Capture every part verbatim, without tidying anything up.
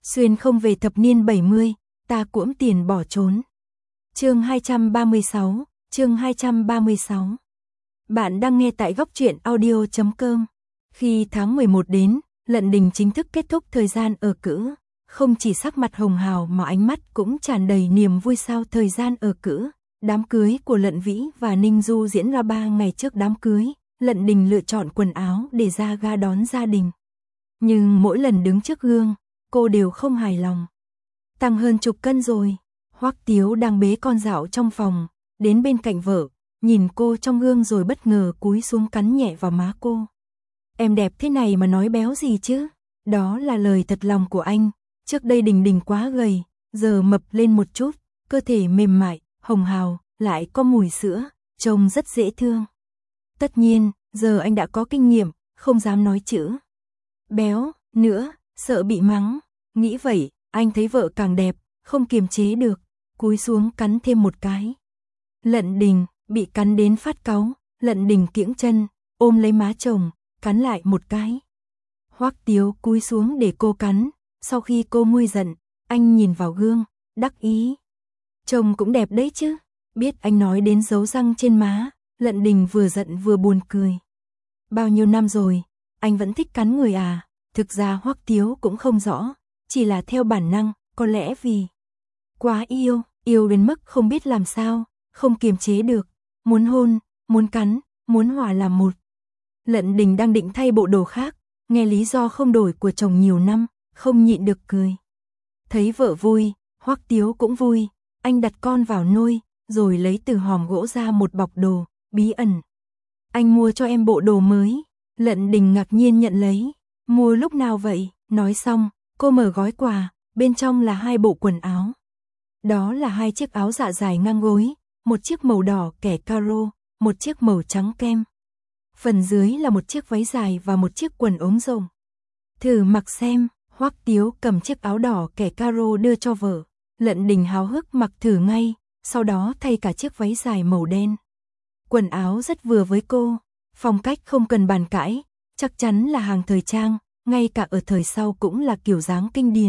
Xuyên không về thập niên bảy mươi, ta cuỗm tiền bỏ trốn. Chương hai trăm ba mươi sáu, chương hai trăm ba mươi sáu. Bạn đang nghe tại góc truyện audio chấm com. Khi tháng mười một đến, Lận Đình chính thức kết thúc thời gian ở cữ. Không chỉ sắc mặt hồng hào mà ánh mắt cũng tràn đầy niềm vui. Sau thời gian ở cữ, đám cưới của Lận Vĩ và Ninh Du diễn ra ba ngày trước đám cưới, Lận Đình lựa chọn quần áo để ra ga đón gia đình. Nhưng mỗi lần đứng trước gương, cô đều không hài lòng. Tăng hơn chục cân rồi. Hoắc Tiếu đang bế con dạo trong phòng, đến bên cạnh vợ, nhìn cô trong gương rồi bất ngờ cúi xuống cắn nhẹ vào má cô. Em đẹp thế này mà nói béo gì chứ? Đó là lời thật lòng của anh. Trước đây Đình Đình quá gầy, giờ mập lên một chút, cơ thể mềm mại, hồng hào, lại có mùi sữa, trông rất dễ thương. Tất nhiên, giờ anh đã có kinh nghiệm, không dám nói chữ béo nữa, sợ bị mắng. Nghĩ vậy, anh thấy vợ càng đẹp, không kiềm chế được, cúi xuống cắn thêm một cái. Lận Đình bị cắn đến phát cáu, Lận Đình kiễng chân, ôm lấy má chồng, cắn lại một cái. Hoắc Tiếu cúi xuống để cô cắn, sau khi cô nguôi giận, anh nhìn vào gương, đắc ý. Chồng cũng đẹp đấy chứ. Biết anh nói đến dấu răng trên má, Lận Đình vừa giận vừa buồn cười. Bao nhiêu năm rồi, anh vẫn thích cắn người à? Thực ra Hoắc Tiếu cũng không rõ, chỉ là theo bản năng, có lẽ vì quá yêu, yêu đến mức không biết làm sao, không kiềm chế được, muốn hôn, muốn cắn, muốn hòa làm một. Lận Đình đang định thay bộ đồ khác, nghe lý do không đổi của chồng nhiều năm, không nhịn được cười. Thấy vợ vui, Hoắc Tiếu cũng vui, anh đặt con vào nôi, rồi lấy từ hòm gỗ ra một bọc đồ, bí ẩn. Anh mua cho em bộ đồ mới. Lận Đình ngạc nhiên nhận lấy. Mua lúc nào vậy? Nói xong, cô mở gói quà, bên trong là hai bộ quần áo. Đó là hai chiếc áo dạ dài ngang gối, một chiếc màu đỏ kẻ caro, một chiếc màu trắng kem. Phần dưới là một chiếc váy dài và một chiếc quần ống rộng. Thử mặc xem. Hoắc Tiếu cầm chiếc áo đỏ kẻ caro đưa cho vợ. Lận Đình háo hức mặc thử ngay, sau đó thay cả chiếc váy dài màu đen. Quần áo rất vừa với cô, phong cách không cần bàn cãi, chắc chắn là hàng thời trang, ngay cả ở thời sau cũng là kiểu dáng kinh điển.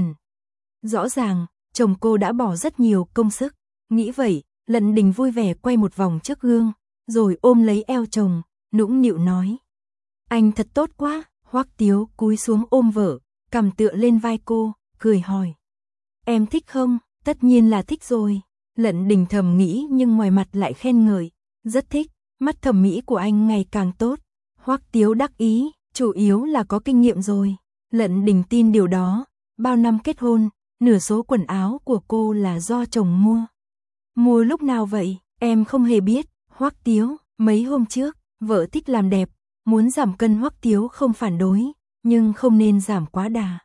Rõ ràng, chồng cô đã bỏ rất nhiều công sức. Nghĩ vậy, Lận Đình vui vẻ quay một vòng trước gương, rồi ôm lấy eo chồng, nũng nịu nói. Anh thật tốt quá. Hoắc Tiếu cúi xuống ôm vợ, cằm tựa lên vai cô, cười hỏi. Em thích không? Tất nhiên là thích rồi. Lận Đình thầm nghĩ nhưng ngoài mặt lại khen ngợi. Rất thích, mắt thẩm mỹ của anh ngày càng tốt. Hoắc Tiếu đắc ý, chủ yếu là có kinh nghiệm rồi. Lận Đình tin điều đó. Bao năm kết hôn, nửa số quần áo của cô là do chồng mua. Mua lúc nào vậy? Em không hề biết. Hoắc Tiếu, mấy hôm trước, vợ thích làm đẹp, muốn giảm cân. Hoắc Tiếu không phản đối, nhưng không nên giảm quá đà.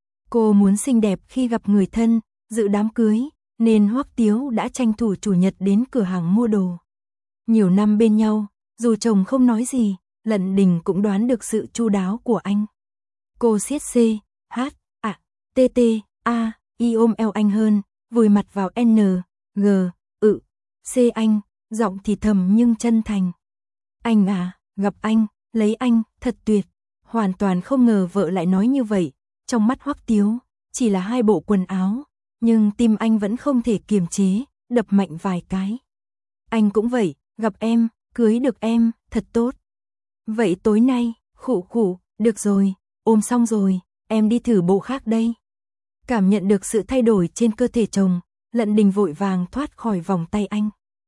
Cô muốn xinh đẹp khi gặp người thân, dự đám cưới, nên Hoắc Tiếu đã tranh thủ chủ nhật đến cửa hàng mua đồ. Nhiều năm bên nhau, dù chồng không nói gì, Lận Đình cũng đoán được sự chu đáo của anh. Cô siết C, H, A, T, T, A, I ôm eo anh hơn, vùi mặt vào N, G, ự, C anh, giọng thì thầm nhưng chân thành. Anh à, gặp anh, lấy anh, thật tuyệt. Hoàn toàn không ngờ vợ lại nói như vậy. Trong mắt Hoắc Tiếu, chỉ là hai bộ quần áo, nhưng tim anh vẫn không thể kiềm chế, đập mạnh vài cái. Anh cũng vậy, gặp em, cưới được em, thật tốt. Vậy tối nay, khụ khụ, được rồi, ôm xong rồi, em đi thử bộ khác đây. Cảm nhận được sự thay đổi trên cơ thể chồng, Lận Đình vội vàng thoát khỏi vòng tay anh.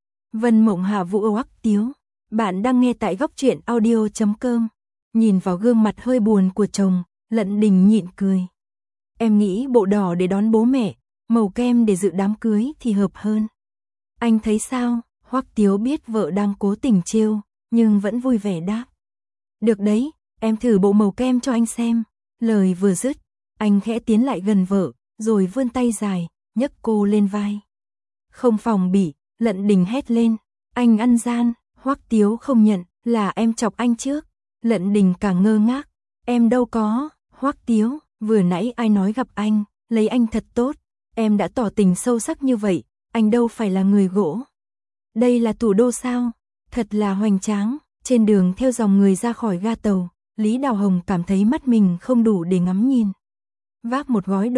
Vân Mộng Hạ Vũ Hoắc Tiếu, bạn đang nghe tại góc truyện audio chấm com. Nhìn vào gương mặt hơi buồn của chồng, Lận Đình nhịn cười. Em nghĩ bộ đỏ để đón bố mẹ, màu kem để dự đám cưới thì hợp hơn. Anh thấy sao? Hoắc Tiếu biết vợ đang cố tình trêu, nhưng vẫn vui vẻ đáp. Được đấy, em thử bộ màu kem cho anh xem. Lời vừa dứt, anh khẽ tiến lại gần vợ, rồi vươn tay dài, nhấc cô lên vai. Không phòng bị, Lận Đình hét lên. Anh ăn gian. Hoắc Tiếu không nhận, là em chọc anh trước. Lận Đình càng ngơ ngác. Em đâu có. Hoắc Tiếu, vừa nãy ai nói gặp anh, lấy anh thật tốt. Em đã tỏ tình sâu sắc như vậy, anh đâu phải là người gỗ. Đây là thủ đô sao? Thật là hoành tráng. Trên đường theo dòng người ra khỏi ga tàu, Lý Đào Hồng cảm thấy mắt mình không đủ để ngắm nhìn. Vác một gói đồ,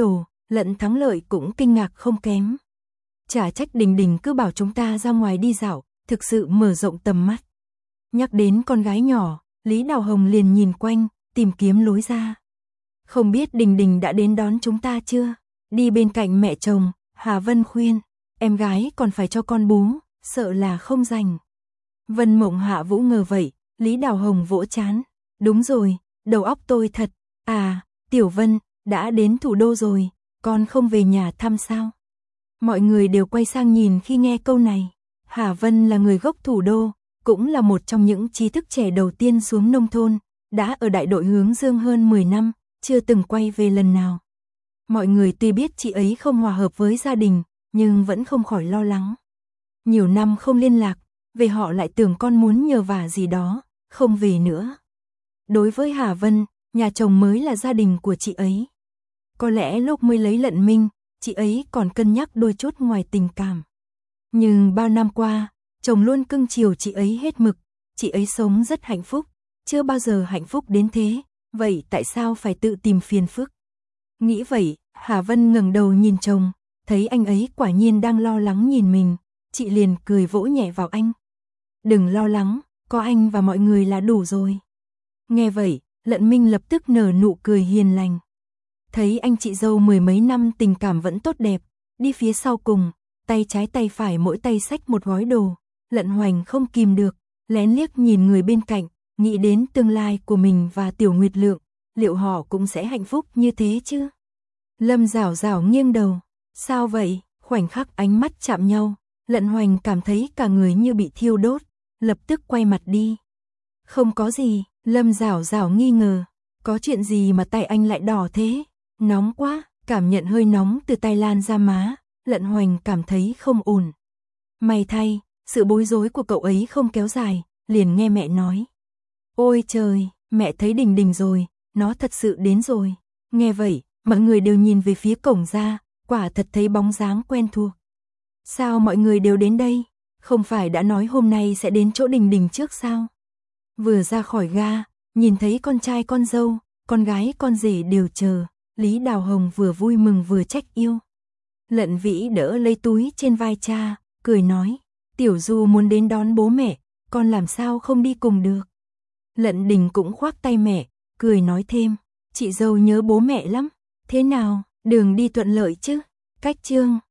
Lận Thắng Lợi cũng kinh ngạc không kém. Chả trách Đình Đình cứ bảo chúng ta ra ngoài đi dạo, thực sự mở rộng tầm mắt. Nhắc đến con gái nhỏ, Lý Đào Hồng liền nhìn quanh, tìm kiếm lối ra. Không biết Đình Đình đã đến đón chúng ta chưa? Đi bên cạnh mẹ chồng, Hà Vân khuyên, em gái còn phải cho con bú, sợ là không rảnh. Vân Mộng Hạ Vũ ngờ vậy, Lý Đào Hồng vỗ chán. Đúng rồi, đầu óc tôi thật. À, Tiểu Vân, đã đến thủ đô rồi, con không về nhà thăm sao? Mọi người đều quay sang nhìn khi nghe câu này. Hà Vân là người gốc thủ đô, cũng là một trong những trí thức trẻ đầu tiên xuống nông thôn, đã ở đại đội hướng dương hơn mười năm, chưa từng quay về lần nào. Mọi người tuy biết chị ấy không hòa hợp với gia đình, nhưng vẫn không khỏi lo lắng. Nhiều năm không liên lạc, về họ lại tưởng con muốn nhờ vả gì đó, không về nữa. Đối với Hà Vân, nhà chồng mới là gia đình của chị ấy. Có lẽ lúc mới lấy Lận Minh, chị ấy còn cân nhắc đôi chút ngoài tình cảm. Nhưng bao năm qua, chồng luôn cưng chiều chị ấy hết mực, chị ấy sống rất hạnh phúc, chưa bao giờ hạnh phúc đến thế, vậy tại sao phải tự tìm phiền phức? Nghĩ vậy, Hà Vân ngẩng đầu nhìn chồng, thấy anh ấy quả nhiên đang lo lắng nhìn mình, chị liền cười vỗ nhẹ vào anh. Đừng lo lắng, có anh và mọi người là đủ rồi. Nghe vậy, Lận Minh lập tức nở nụ cười hiền lành. Thấy anh chị dâu mười mấy năm tình cảm vẫn tốt đẹp, đi phía sau cùng, tay trái tay phải mỗi tay xách một gói đồ, Lận Hoành không kìm được, lén liếc nhìn người bên cạnh, nghĩ đến tương lai của mình và Tiểu Nguyệt Lượng, liệu họ cũng sẽ hạnh phúc như thế chứ? Lâm Giảo Giảo nghiêng đầu, sao vậy? Khoảnh khắc ánh mắt chạm nhau, Lận Hoành cảm thấy cả người như bị thiêu đốt, lập tức quay mặt đi. Không có gì, Lâm Giảo Giảo nghi ngờ, có chuyện gì mà tay anh lại đỏ thế? Nóng quá, cảm nhận hơi nóng từ tay lan ra má, Lận Hoành cảm thấy không ổn. May thay, sự bối rối của cậu ấy không kéo dài, liền nghe mẹ nói. Ôi trời, mẹ thấy Đình Đình rồi, nó thật sự đến rồi. Nghe vậy, mọi người đều nhìn về phía cổng ra, quả thật thấy bóng dáng quen thuộc. Sao mọi người đều đến đây? Không phải đã nói hôm nay sẽ đến chỗ Đình Đình trước sao? Vừa ra khỏi ga, nhìn thấy con trai con dâu, con gái con rể đều chờ, Lý Đào Hồng vừa vui mừng vừa trách yêu. Lận Vĩ đỡ lấy túi trên vai cha, cười nói, Tiểu Du muốn đến đón bố mẹ, con làm sao không đi cùng được. Lận Đình cũng khoác tay mẹ, cười nói thêm, chị dâu nhớ bố mẹ lắm, thế nào, đường đi thuận lợi chứ? Cách chương